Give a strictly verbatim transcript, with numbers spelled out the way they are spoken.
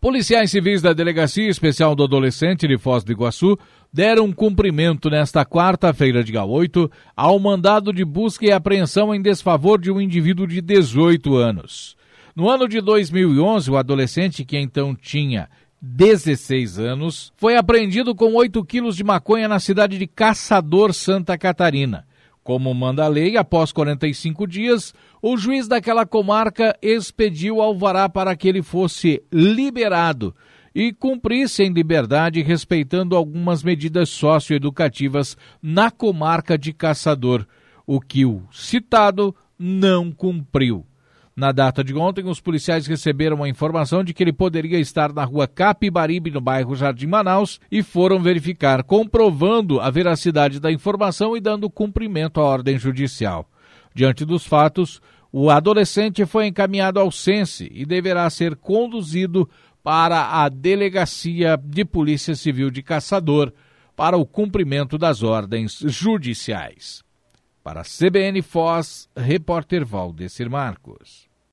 Policiais civis da Delegacia Especial do Adolescente de Foz do Iguaçu deram cumprimento nesta quarta-feira, dia oito, ao mandado de busca e apreensão em desfavor de um indivíduo de dezoito anos. No ano de dois mil e onze, o adolescente, que então tinha dezesseis anos, foi apreendido com oito quilos de maconha na cidade de Caçador, Santa Catarina. Como manda a lei, após quarenta e cinco dias, o juiz daquela comarca expediu alvará para que ele fosse liberado e cumprisse em liberdade, respeitando algumas medidas socioeducativas na comarca de Caçador, o que o citado não cumpriu. Na data de ontem, os policiais receberam a informação de que ele poderia estar na rua Capibaribe, no bairro Jardim Manaus, e foram verificar, comprovando a veracidade da informação e dando cumprimento à ordem judicial. Diante dos fatos, o adolescente foi encaminhado ao Sense e deverá ser conduzido para a Delegacia de Polícia Civil de Caçador para o cumprimento das ordens judiciais. Para a C B N Foz, repórter Valdecir Marcos.